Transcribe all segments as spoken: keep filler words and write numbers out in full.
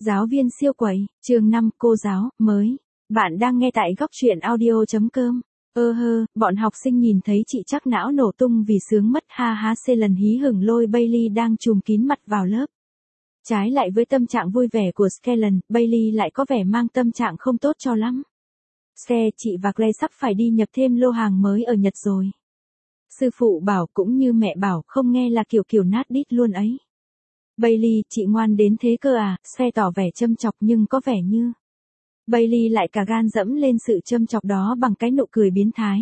Giáo viên siêu quậy, chương năm, cô giáo, mới. Bạn đang nghe tại góc truyện audio chấm com. Ơ hơ, bọn học sinh nhìn thấy chị chắc não nổ tung vì sướng mất ha ha xê lần hí hửng lôi Bailey đang trùm kín mặt vào lớp. Trái lại với tâm trạng vui vẻ của Skellen, Bailey lại có vẻ mang tâm trạng không tốt cho lắm. Ske, chị và Clay sắp phải đi nhập thêm lô hàng mới ở Nhật rồi. Sư phụ bảo cũng như mẹ bảo không nghe là kiểu kiểu nát đít luôn ấy. Bailey, chị ngoan đến thế cơ à, Ske tỏ vẻ châm chọc nhưng có vẻ như. Bailey lại cả gan dẫm lên sự châm chọc đó bằng cái nụ cười biến thái.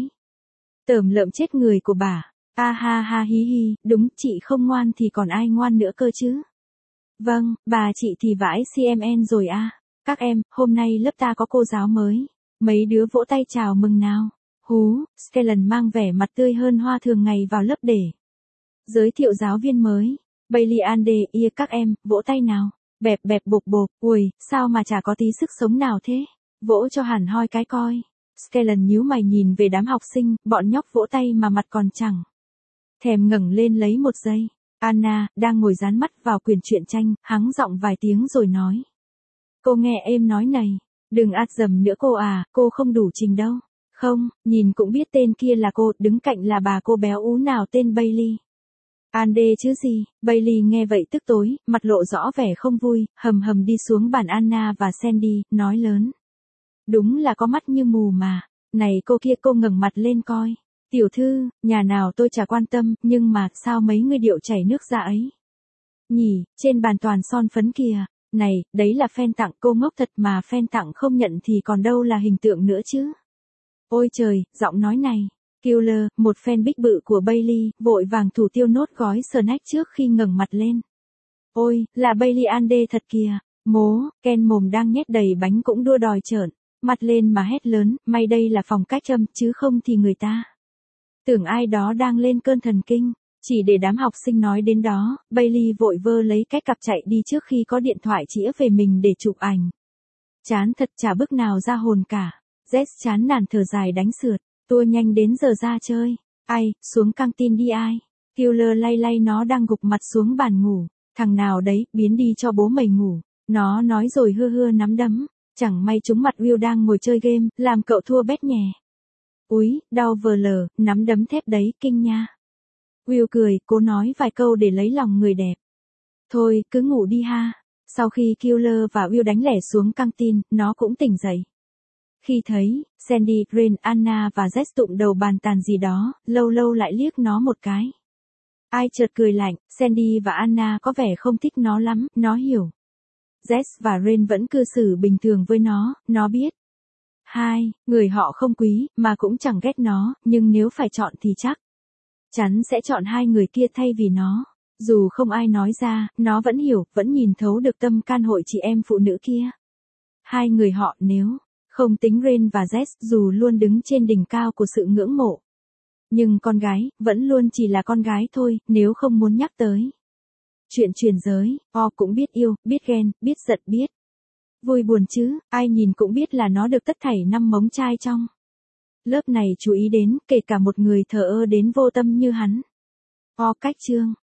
Tởm lợm chết người của bà. A ha ha hí hí, đúng, chị không ngoan thì còn ai ngoan nữa cơ chứ. Vâng, bà chị thì vãi xê em en rồi à. Các em, hôm nay lớp ta có cô giáo mới. Mấy đứa vỗ tay chào mừng nào. Hú, Skellen mang vẻ mặt tươi hơn hoa thường ngày vào lớp để giới thiệu giáo viên mới. Bailey Ande, ia các em, vỗ tay nào. Bẹp bẹp bộp bộp, ui, sao mà chả có tí sức sống nào thế. Vỗ cho hẳn hoi cái coi. Skellen nhíu mày nhìn về đám học sinh, bọn nhóc vỗ tay mà mặt còn chẳng thèm ngẩng lên lấy một giây. Anna, đang ngồi dán mắt vào quyển truyện tranh, hắng giọng vài tiếng rồi nói. Cô nghe em nói này, đừng át dầm nữa cô à, cô không đủ trình đâu. Không, nhìn cũng biết tên kia là cô, đứng cạnh là bà cô béo ú nào tên Bailey. Ande chứ gì, Bailey nghe vậy tức tối, mặt lộ rõ vẻ không vui, hầm hầm đi xuống bàn Anna và Sandy, nói lớn. Đúng là có mắt như mù mà, này cô kia cô ngẩng mặt lên coi. Tiểu thư, nhà nào tôi chả quan tâm, nhưng mà sao mấy người điệu chảy nước ra ấy? Nhỉ, trên bàn toàn son phấn kìa, này, đấy là fan tặng cô ngốc thật mà fan tặng không nhận thì còn đâu là hình tượng nữa chứ. Ôi trời, giọng nói này. Killer, một fan bích bự của Bailey, vội vàng thủ tiêu nốt gói snack trước khi ngẩng mặt lên. Ôi, là Bailey Ande thật kìa. Mố, Ken mồm đang nhét đầy bánh cũng đua đòi trợn mặt lên mà hét lớn, may đây là phòng cách âm chứ không thì người ta tưởng ai đó đang lên cơn thần kinh. Chỉ để đám học sinh nói đến đó, Bailey vội vơ lấy cái cặp chạy đi trước khi có điện thoại chĩa về mình để chụp ảnh. Chán thật, chả bước nào ra hồn cả. Jess chán nản thở dài đánh sượt. Tua nhanh đến giờ ra chơi. Ai, xuống căng tin đi ai. Killer lay lay nó đang gục mặt xuống bàn ngủ. Thằng nào đấy, biến đi cho bố mày ngủ. Nó nói rồi hưa hưa nắm đấm. Chẳng may trúng mặt Will đang ngồi chơi game, làm cậu thua bét nhè. Úi, đau vờ lờ, nắm đấm thép đấy, kinh nha. Will cười, cố nói vài câu để lấy lòng người đẹp. Thôi, cứ ngủ đi ha. Sau khi Killer và Will đánh lẻ xuống căng tin, nó cũng tỉnh dậy. Khi thấy, Sandy, Ren, Anna và Jess tụm đầu bàn tàn gì đó, lâu lâu lại liếc nó một cái. Ai chợt cười lạnh, Sandy và Anna có vẻ không thích nó lắm, nó hiểu. Jess và Ren vẫn cư xử bình thường với nó, nó biết. Hai, người họ không quý, mà cũng chẳng ghét nó, nhưng nếu phải chọn thì chắc chắn sẽ chọn hai người kia thay vì nó. Dù không ai nói ra, nó vẫn hiểu, vẫn nhìn thấu được tâm can hội chị em phụ nữ kia. Hai người họ nếu không tính Ren và Jess dù luôn đứng trên đỉnh cao của sự ngưỡng mộ. Nhưng con gái, vẫn luôn chỉ là con gái thôi, nếu không muốn nhắc tới. Chuyện truyền giới, O cũng biết yêu, biết ghen, biết giận biết. Vui buồn chứ, ai nhìn cũng biết là nó được tất thảy năm mống trai trong lớp này chú ý đến, kể cả một người thờ ơ đến vô tâm như hắn. O cách chương.